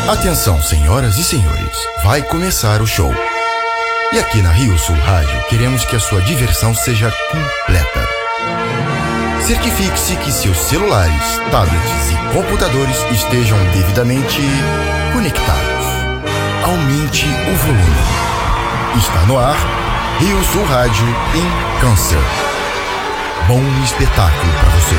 Atenção, senhoras e senhores, vai começar o show. E aqui na Rio Sul Rádio queremos que a sua diversão seja completa. Certifique-se que seus celulares, tablets e computadores estejam devidamente conectados. Aumente o volume. Está no ar, Rio Sul Rádio em Concert. Bom espetáculo para você.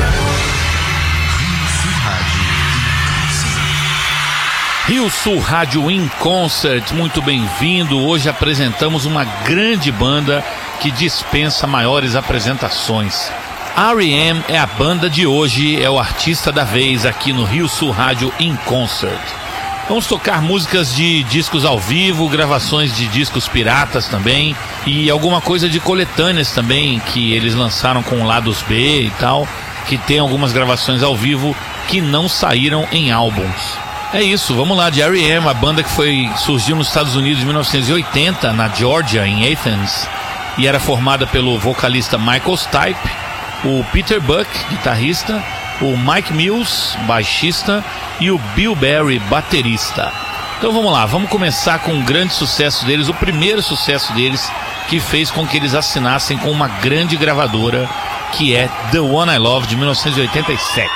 Rio Sul Rádio in Concert, muito bem-vindo. Hoje apresentamos uma grande banda que dispensa maiores apresentações. R.E.M. é a banda de hoje, é o artista da vez aqui no Rio Sul Rádio in Concert. Vamos tocar músicas de discos ao vivo, gravações de discos piratas também e alguma coisa de coletâneas também que eles lançaram com lados B e tal, que tem algumas gravações ao vivo que não saíram em álbuns. É isso, vamos lá, de R.E.M., a banda que surgiu nos Estados Unidos em 1980, na Georgia, em Athens, e era formada pelo vocalista Michael Stipe, o Peter Buck, guitarrista, o Mike Mills, baixista, e o Bill Berry, baterista. Então vamos lá, vamos começar com um grande sucesso deles, o primeiro sucesso deles, que fez com que eles assinassem com uma grande gravadora, que é The One I Love, de 1987.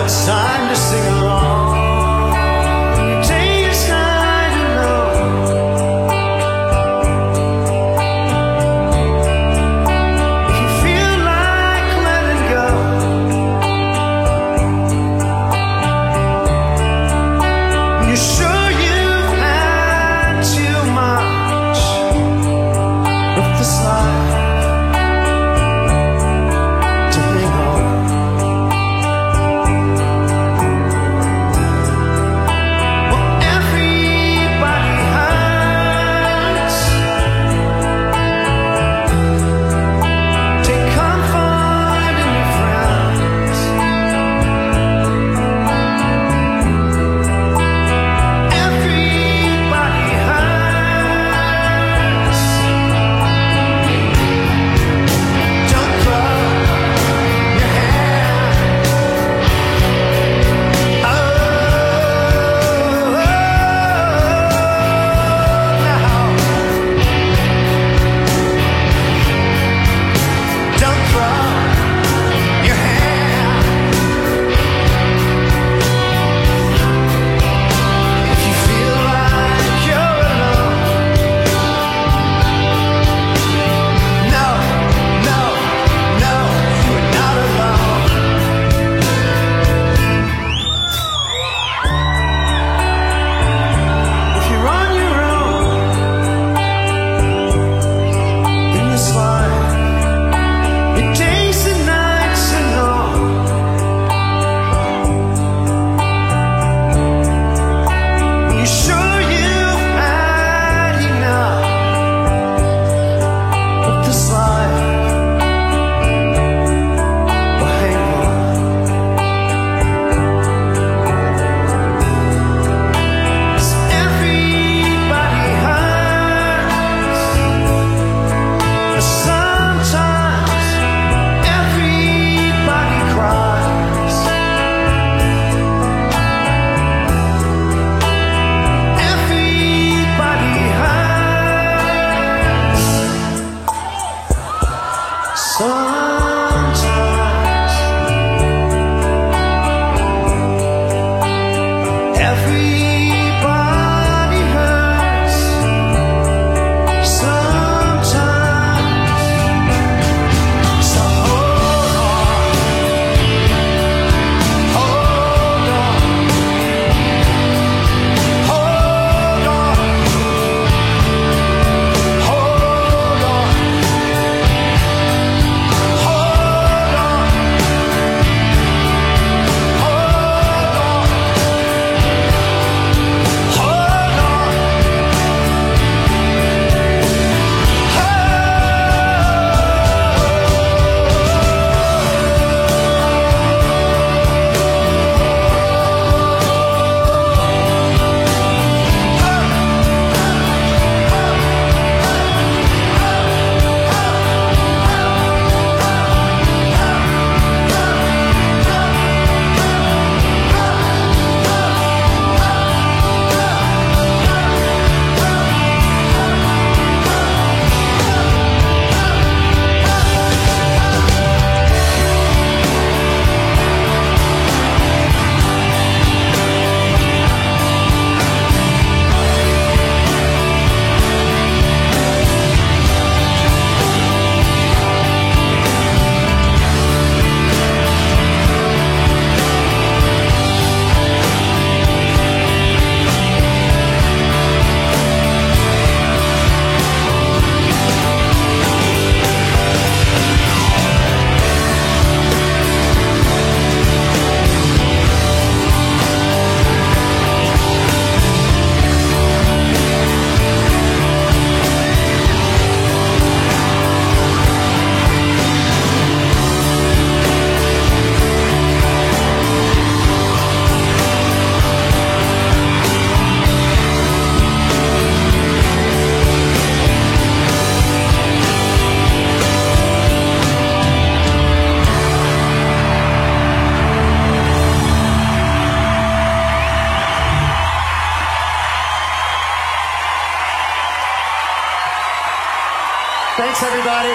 Thanks, everybody.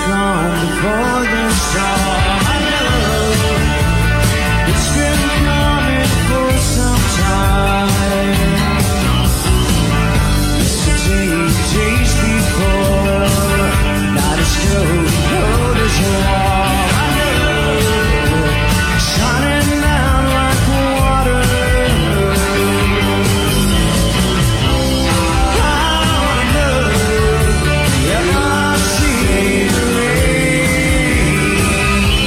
gone before the storm. I know it's been coming for some time. Days before, not as cold as warm. I know, shining down like water. I know, yeah, I see the rain.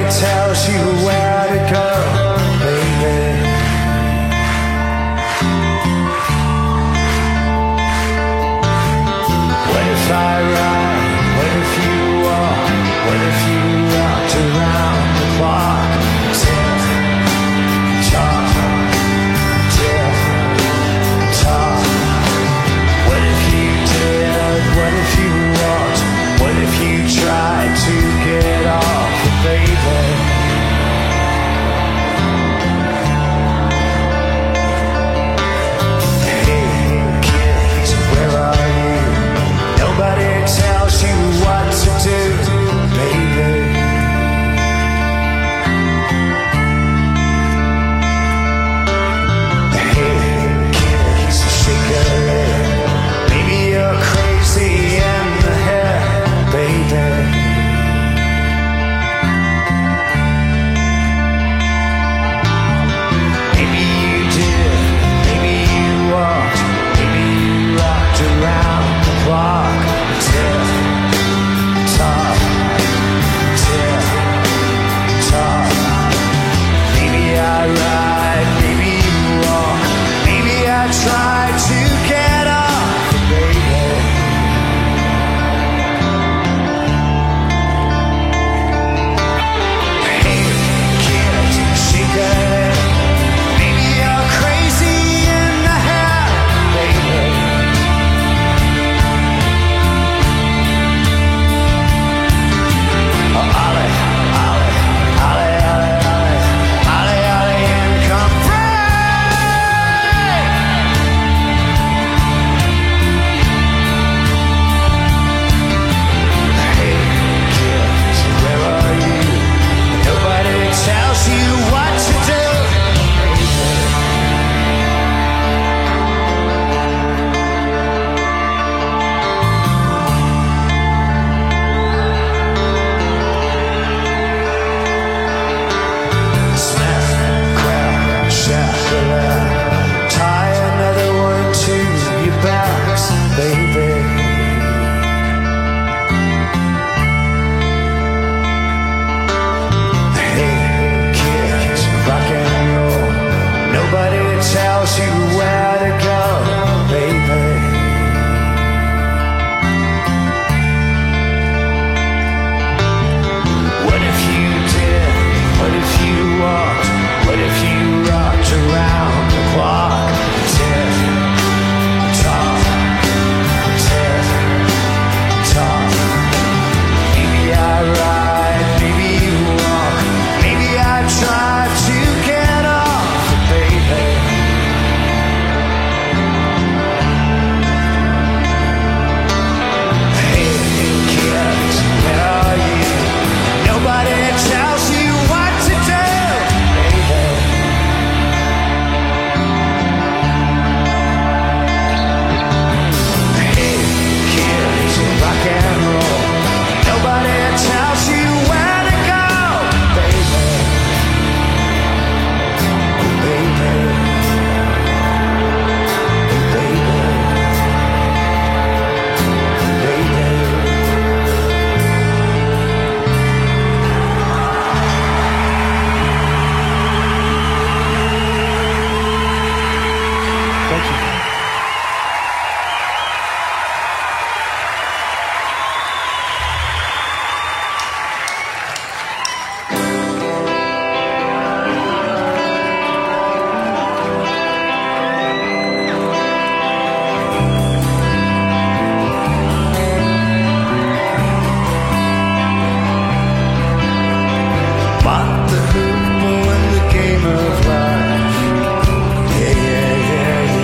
tells you where to go, baby. What if I ride? What if you walk? What if you walked around the clock? Tick tock, tick tock. What if you did? What if you walked? What if you tried to get off, baby? Nobody tells you what to do, baby. Hey, kids, shake a leg. Maybe you're crazy in the head, baby. Maybe you did, maybe you walked, maybe you rocked around the clock. Tick tock, tick tock. Maybe I ride, maybe you walk, maybe I try to get off, baby. Hey, kid, shake a leg. Maybe you're crazy in the head, baby. Ollie, Ollie, Ollie, Ollie, Ollie, Ollie, Ollie, and come free. Hey, kids, where are you? Nobody tells you what to do. Snap, crack, shack, tie another one to your backs, baby. Hey, kids, rock and roll. Nobody tells you where to go, baby. What if you did? What if you walked? What if you rocked around the clock? Tick tock, tick tock. Maybe I ride, maybe you walk, maybe I try to get off, baby. Hey, kids, where are you? Nobody tells you what to do, baby. Hey, kids, rock and roll. Nobody tells you where to go, baby. Baby. Baby. Baby. Thank you. Bought the hoop in the game of life. Yeah, yeah, yeah,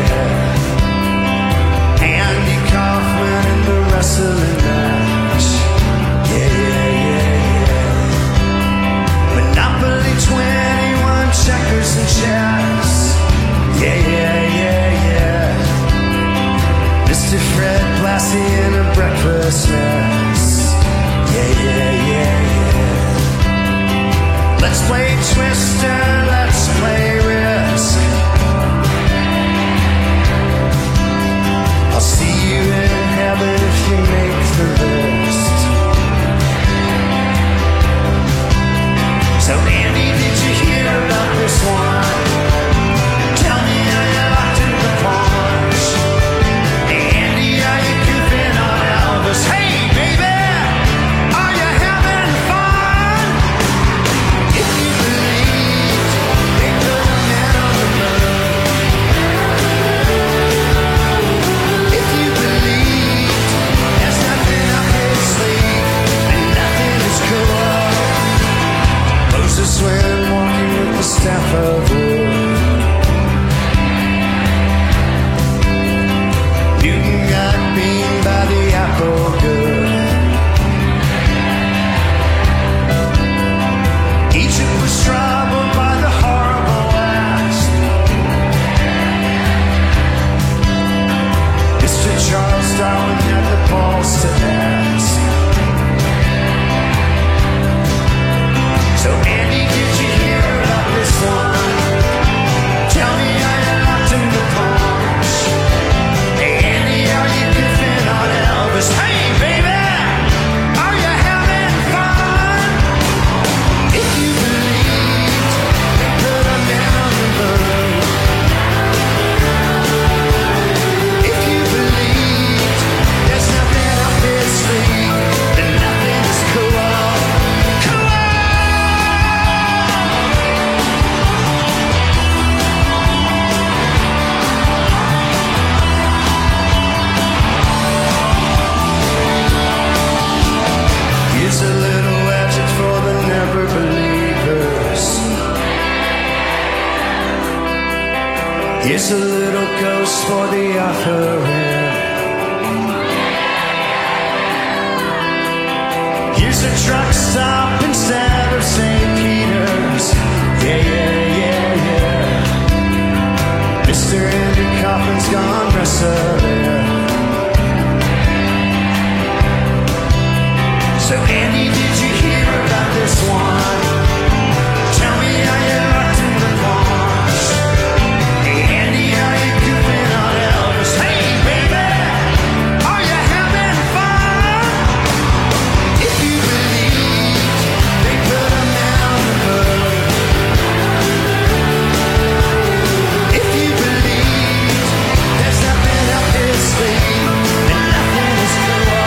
yeah. Andy Kaufman in the wrestling match. Yeah, yeah, yeah, yeah. Monopoly 21, checkers and chess. Yeah, yeah, yeah, yeah. Mr. Fred Blassie in a breakfast mess. Yeah, yeah, yeah, yeah. Let's play Twister, let's play Risk. I'll see you in heaven if you make the list. Here's a little ghost for the offering. Here's a truck stop instead of St. Peter's. Yeah, yeah, yeah, yeah. Mr. Andy Kaufman's gone wrestling. So Andy, did you hear about this one? Tell me how you locked in the launch. Hey Andy, how you goofing on Elvis? Hey baby, are you having fun? If you believe they put a man on the hood. If you believe there's nothing up his sleeve and nothing is cool.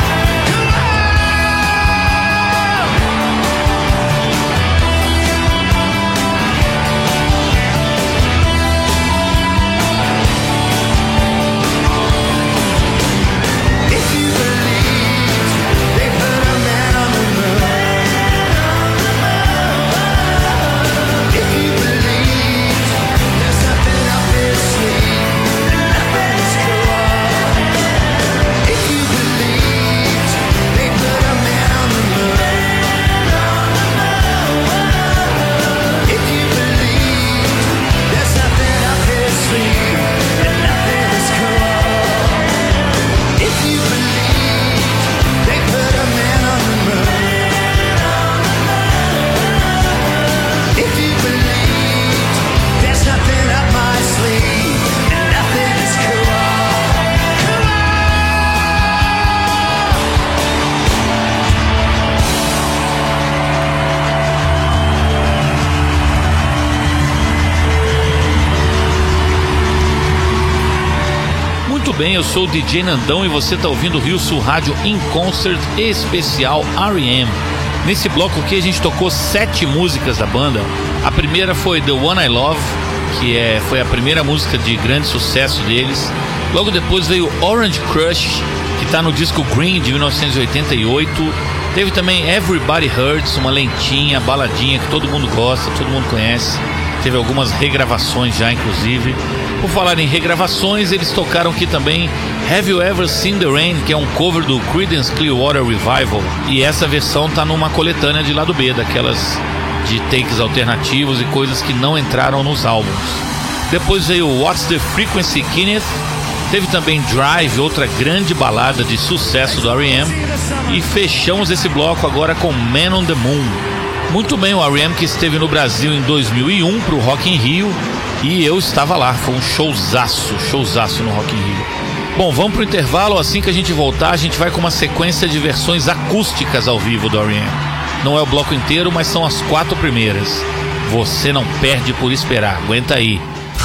Bem, eu sou o DJ Nandão e você está ouvindo o Rio Sul Rádio In Concert especial R.E.M. Nesse bloco aqui a gente tocou 7 músicas da banda. A primeira foi The One I Love, que foi a primeira música de grande sucesso deles. Logo depois veio Orange Crush, que está no disco Green de 1988. Teve também Everybody Hurts, uma lentinha, baladinha que todo mundo gosta, todo mundo conhece. Teve algumas regravações já, inclusive. Por falar em regravações, eles tocaram aqui também Have You Ever Seen the Rain, que é um cover do Creedence Clearwater Revival. E essa versão tá numa coletânea de lado B, daquelas de takes alternativos e coisas que não entraram nos álbuns. Depois veio What's the Frequency, Kenneth. Teve também Drive, outra grande balada de sucesso do R.E.M. E fechamos esse bloco agora com Man on the Moon. Muito bem, o R.E.M. que esteve no Brasil em 2001 pro Rock in Rio. E eu estava lá, foi um showzaço no Rock in Rio. Bom, vamos pro intervalo, assim que a gente voltar a gente vai com uma sequência de versões acústicas ao vivo do R.E.M. Não é o bloco inteiro, mas são as 4 primeiras. Você não perde por esperar, aguenta aí.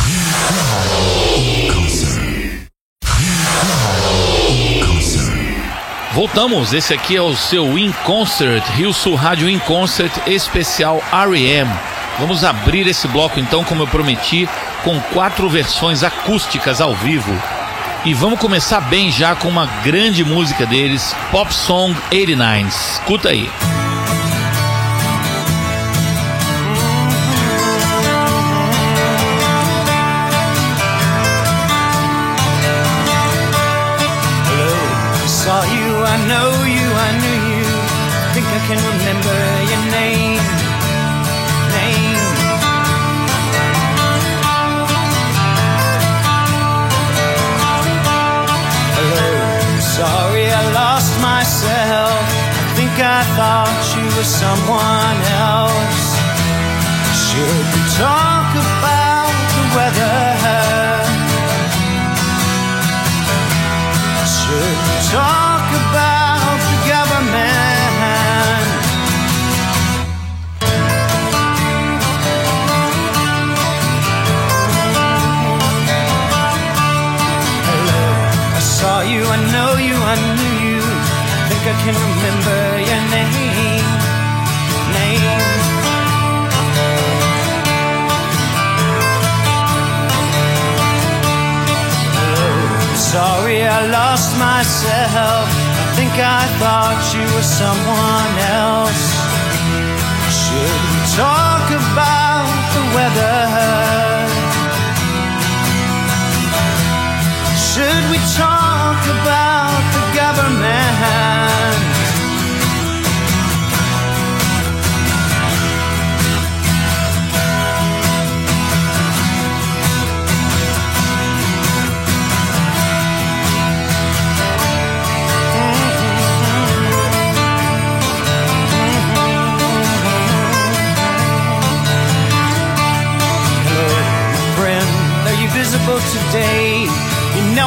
Voltamos, esse aqui é o seu In Concert, Rio Sul Rádio In Concert especial R.E.M. Vamos abrir esse bloco então, como eu prometi, com 4 versões acústicas ao vivo. E vamos começar bem já com uma grande música deles, Pop Song 89. Escuta aí. Hello, saw you, I know you, I knew you. Think I can remember your name. Sorry, I lost myself. I think I thought you were someone else. Should we talk about the weather? Should we talk about the government? Hello, I saw you, I know you, I knew you. Think I can remember your name. Oh, sorry, I lost myself. I think I thought you were someone else. Should we talk about the weather?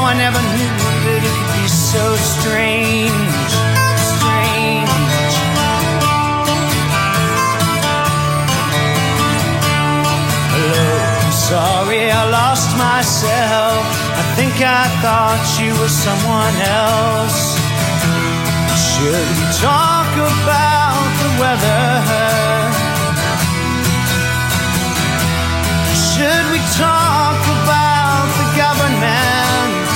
I never knew that it could be so strange, strange. Hello, I'm sorry I lost myself. I think I thought you were someone else. Should we talk about the weather? Should we talk about the government?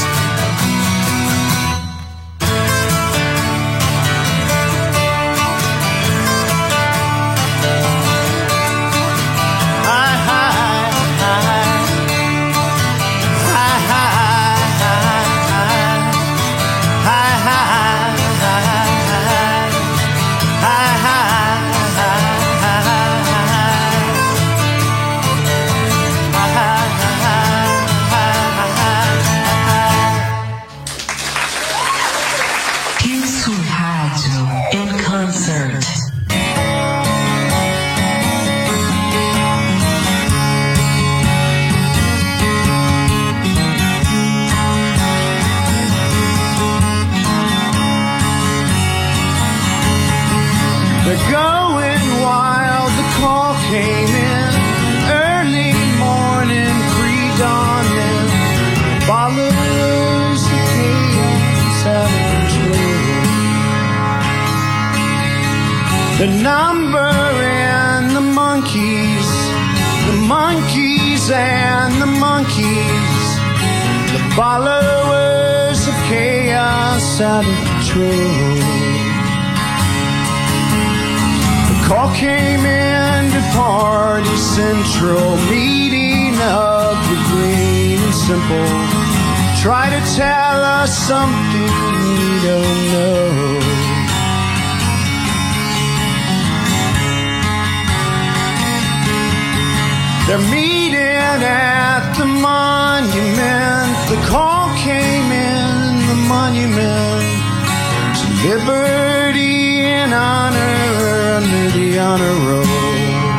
The number and the monkeys and the monkeys, the followers of chaos out of control. The call came into Party Central, meeting of the green and simple. Try to tell us something we don't know. They're meeting at the monument. The call came in the monument to liberty and honor under the honor roll.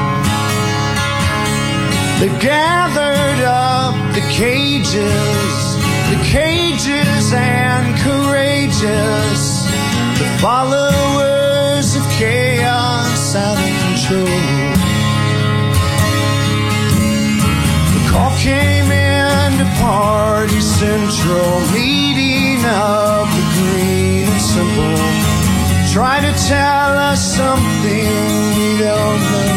They gathered up the cages and courageous, the followers of chaos out of control. Call came into Party Central, meeting of the green and simple. Try to tell us something we don't know.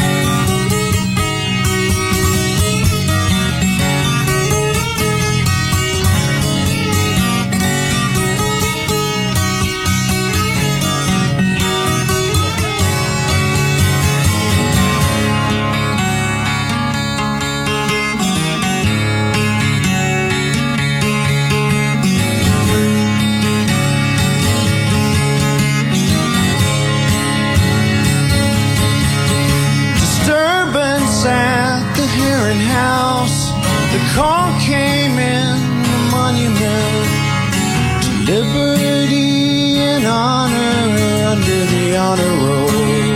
The call came in the monument to liberty and honor under the honor roll.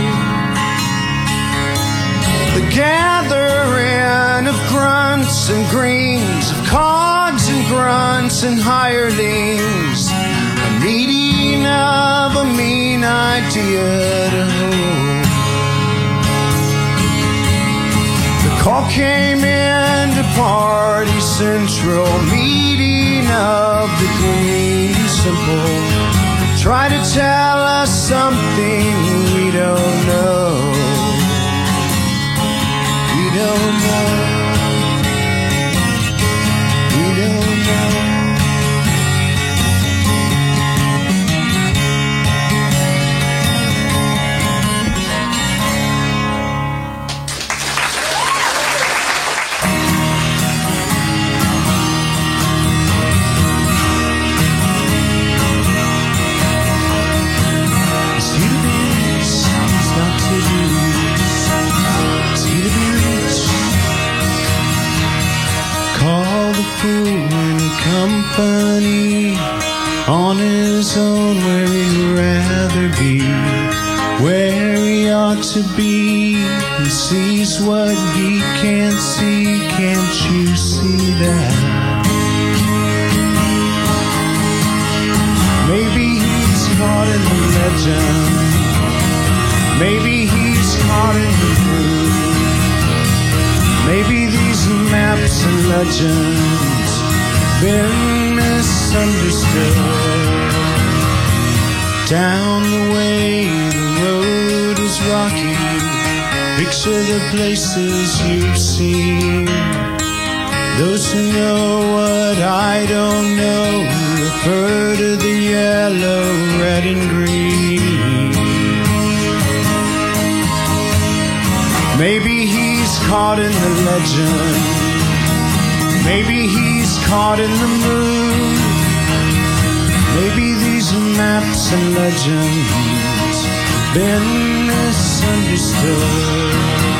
The gathering of grunts and greens, of cogs and grunts and hirelings, a meeting of a mean idea to hold. The call came into Party Central, meeting of the green and simple. Try to tell us something we don't know. We don't know. We don't know. Company on his own, where he'd rather be, where he ought to be, and sees what he can't see. Can't you see that? Maybe he's caught in the legend. Maybe he's caught in the groove. Maybe these maps and legends been misunderstood. Down the way the road is rocky. Picture the places you've seen. Those who know what I don't know refer to the yellow, red, and green. Maybe he's caught in the legend. Maybe he's caught in the moon. Maybe these maps and legends been misunderstood.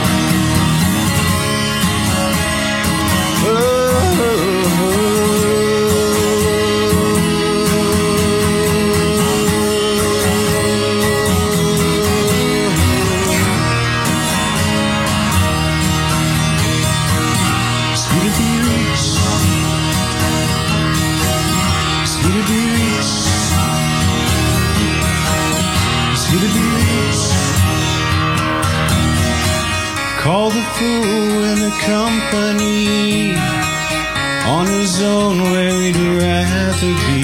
Call the fool in the company, on his own way to rather be.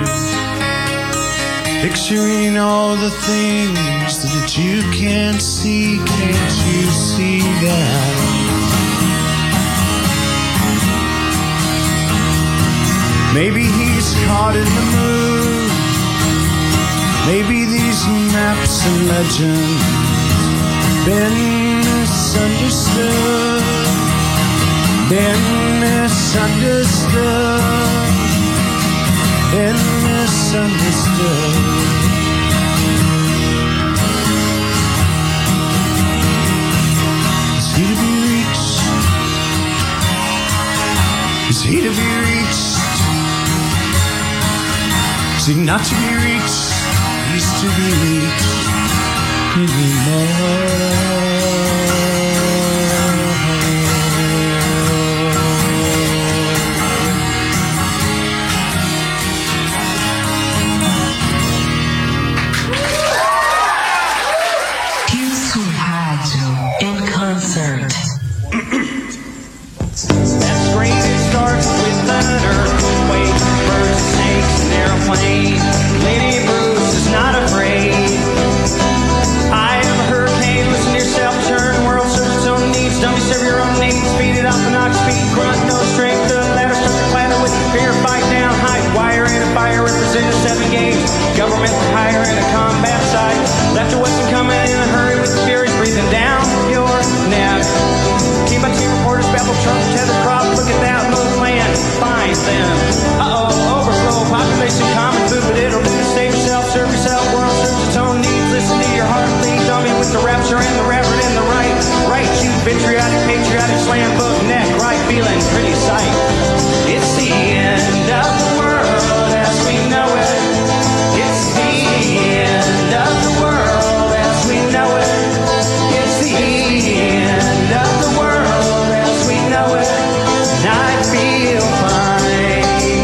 Picturing all the things that you can't see, can't you see that? Maybe he's caught in the moon. Maybe these maps and legends been misunderstood, been misunderstood, been misunderstood. Is he to be reached? Is he to be reached? Is he not to be reached? He's to be reached anymore. That screen starts with an earthquake, birds, snakes, and airplanes. Lady Bruce is not afraid. I have a hurricane, listen to yourself, turn, world serves its own needs. Don't you serve your own needs, speed it up and knock speed, grunt, no strength, the ladder starts to clatter with fear, fight down, hide, wire and a fire, represent a 7 gauge. Government for hire and a combat site. Left to Western coming in a hurry with the furies breathing down your neck. Team by team reporters babble Trump, tether crop, look at that little land, find them. Overflow, population, common food, but it'll do. Save yourself, serve yourself, world serves its own needs. Listen to your heart lead, dummy with the rapture and the reverend and the right. Right, you patriotic, patriotic, slam book, neck, right, feeling, pretty sight. It's the end of the world as we know it. It's the end of the world as we know it. It's the end of the world as we know it. And I feel fine.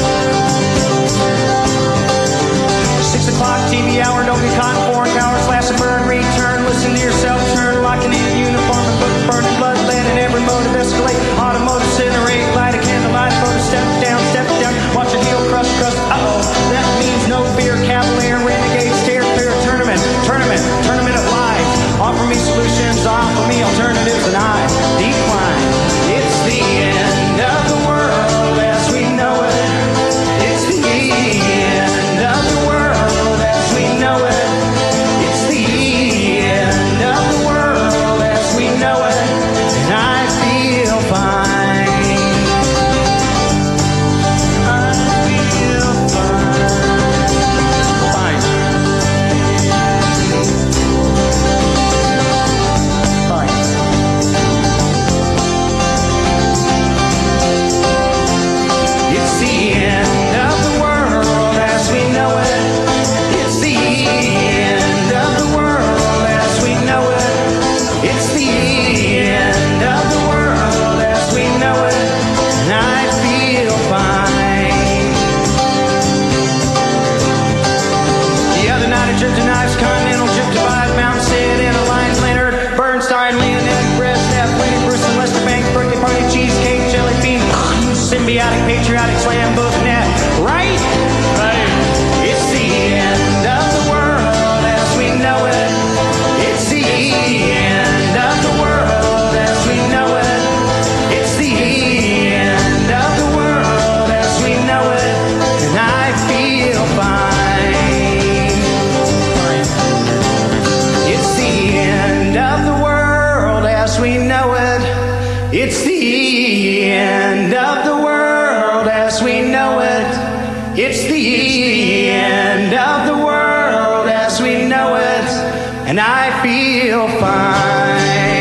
6 o'clock TV hour, don't get caught in foreign power, slash and burn, return, listen to yourself, turn, locking in uniform and book, burning blood, lead in every motive, escalate, automotive, incinerate, light a candle, light a photo, step down, watch your heel crush, that means no fear, cavalier, renegade, stare clear, tournament of life, offer me solutions, offer me alternatives, and I decline. It's the end of the world as we know it. It's the end of the world as we know it. It's the end of the world as we know it. And I feel fine. I feel fine. Fine. Fine. end of the world as we know it. It's the end of the world as we know it. And I feel fine.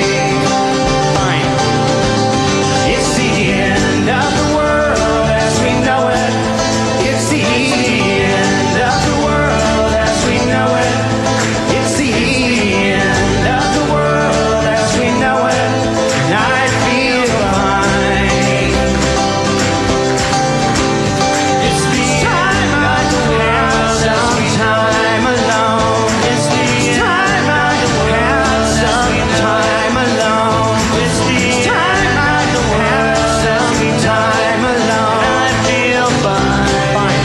It's the end of the world as we know it. It's the end of the world as we know it. It's the end of the world as we know it. And I feel fine. It's the time I have some time alone. It's the time I have some time alone. It's the time I have some time alone. I feel fine.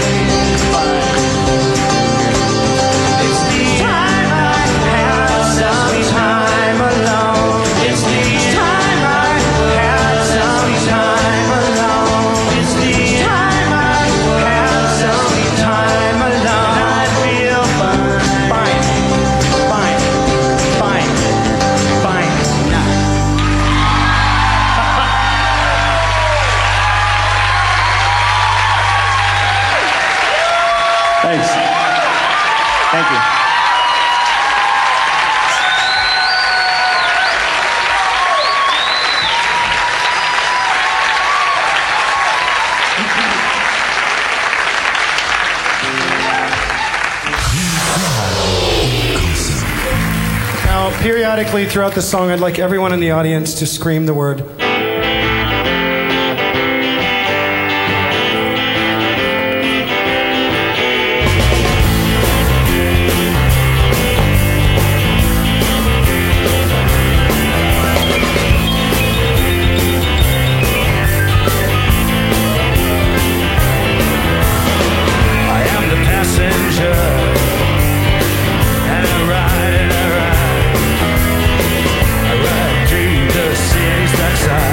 It's the time I have some time alone. It's the time I have some time alone. It's the time I have some time alone. I feel fine. Nah. Thanks. Thank you. Now, periodically throughout the song, I'd like everyone in the audience to scream the word. I am the passenger, and I ride through the cities that side.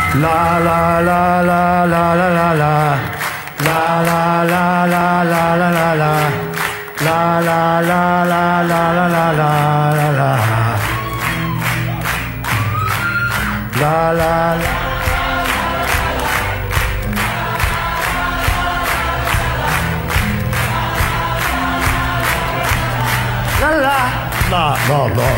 La la la la la la la la. La la la la la la la la. La la la la la la la la la. La la la. La la la la.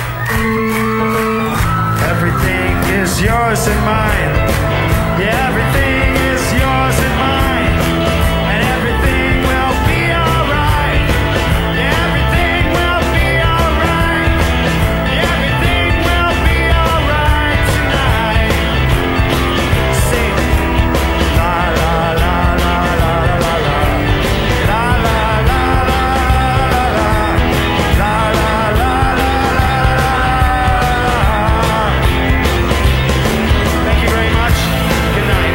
Everything is yours and mine. Yeah, everything is yours and mine. And everything will be alright. Yeah, everything will be alright. Yeah, everything will be alright tonight. Sing. La la la la la la la. La la la la la la. La la la la la. Thank you very much. Good night.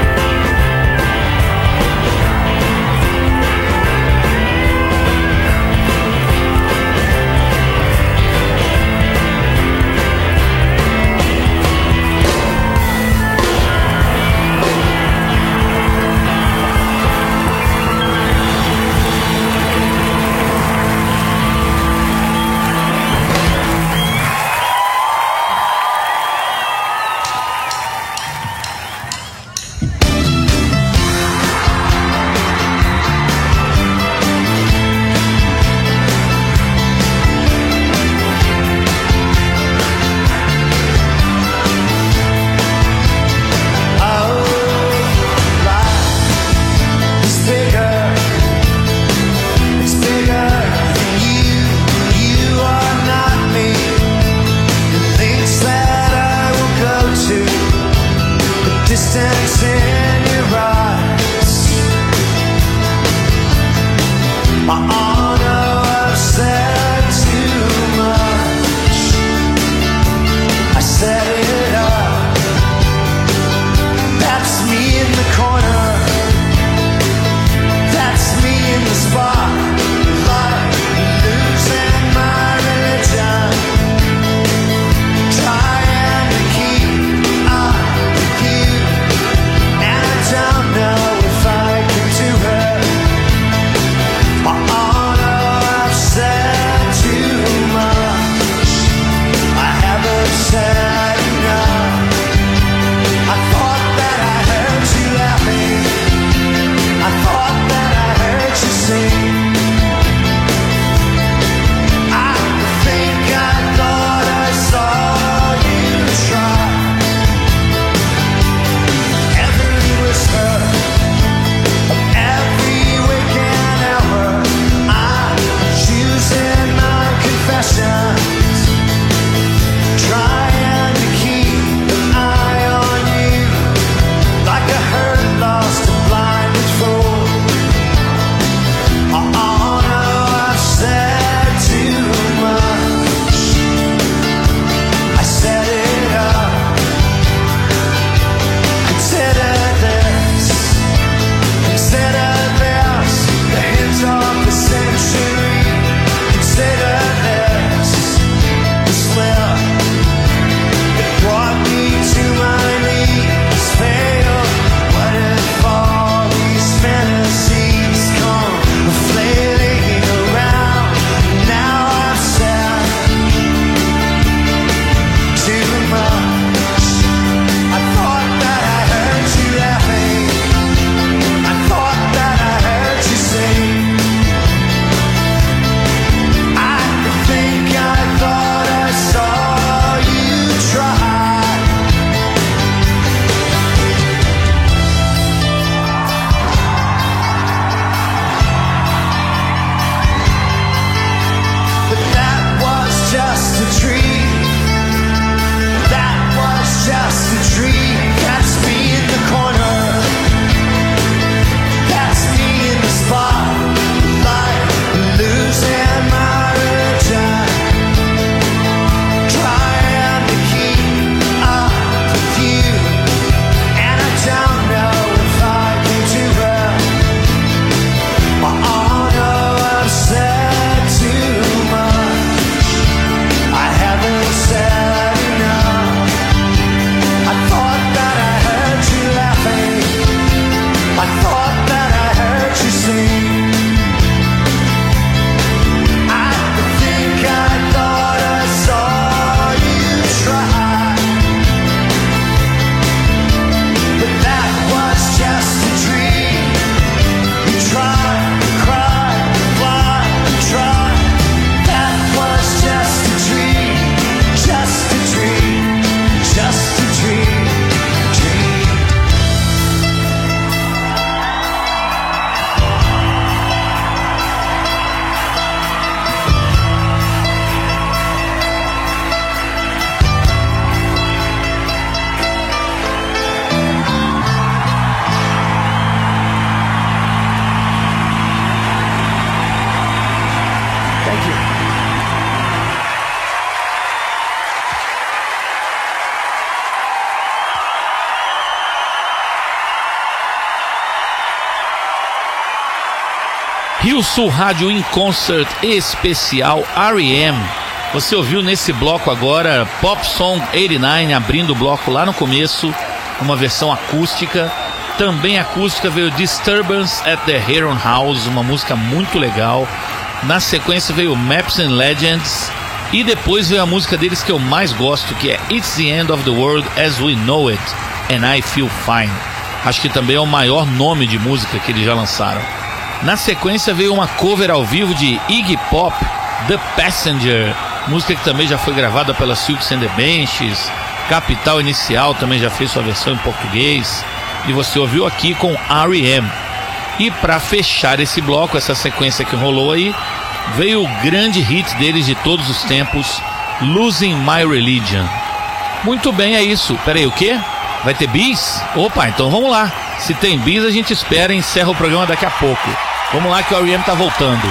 Rio Sul Rádio in Concert especial R.E.M. Você ouviu nesse bloco agora Pop Song 89, abrindo o bloco lá no começo, uma versão acústica. Também acústica veio Disturbance at the Heron House, uma música muito legal. Na sequência veio Maps and Legends. E depois veio a música deles que eu mais gosto, que é It's the End of the World as We Know It, and I Feel Fine. Acho que também é o maior nome de música que eles já lançaram. Na sequência veio uma cover ao vivo de Iggy Pop, The Passenger, música que também já foi gravada pela Silks and the Benches. Capital Inicial também já fez sua versão em português. E você ouviu aqui com R.E.M. E para fechar esse bloco, essa sequência que rolou aí, veio o grande hit deles de todos os tempos, Losing My Religion. Muito bem, é isso. Peraí, o quê? Vai ter bis? Opa, então vamos lá. Se tem bis, a gente espera e encerra o programa daqui a pouco. Vamos lá que o R.E.M. tá voltando.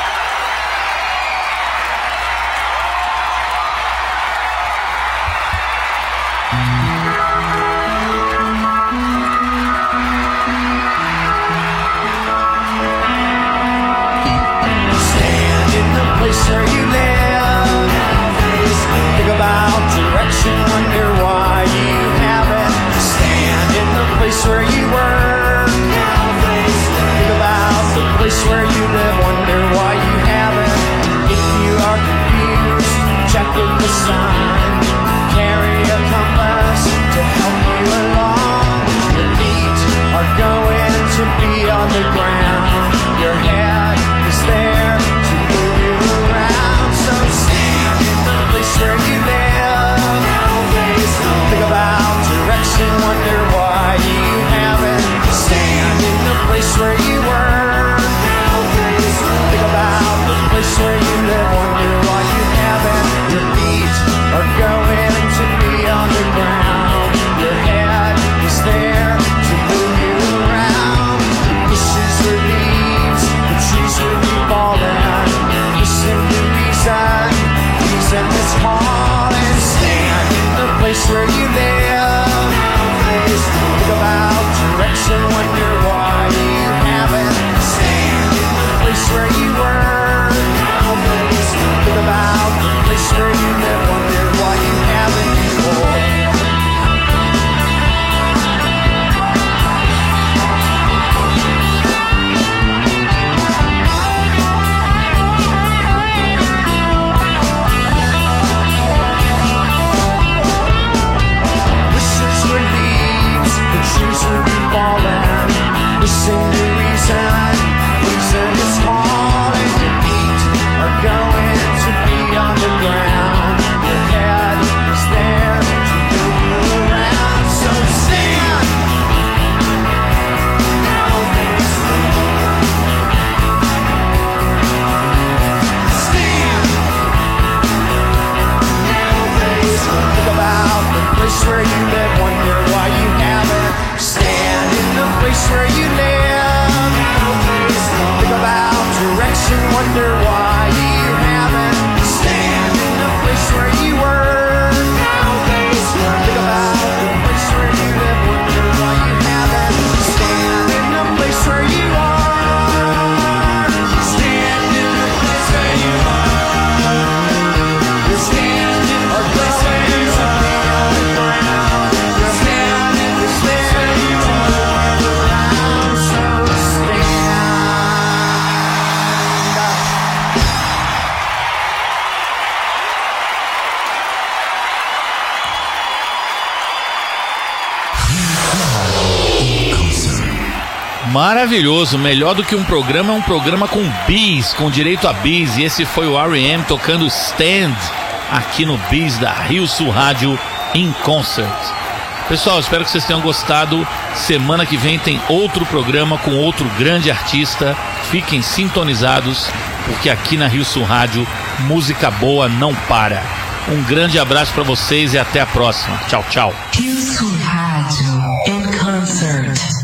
Maravilhoso, melhor do que um programa, é um programa com bis, com direito a bis. E esse foi o R.E.M. tocando Stand aqui no bis da Rio Sul Rádio in Concert. Pessoal, espero que vocês tenham gostado. Semana que vem tem outro programa com outro grande artista. Fiquem sintonizados, porque aqui na Rio Sul Rádio, música boa não para. Um grande abraço para vocês e até a próxima. Tchau, tchau. Rio Sul Rádio in Concert.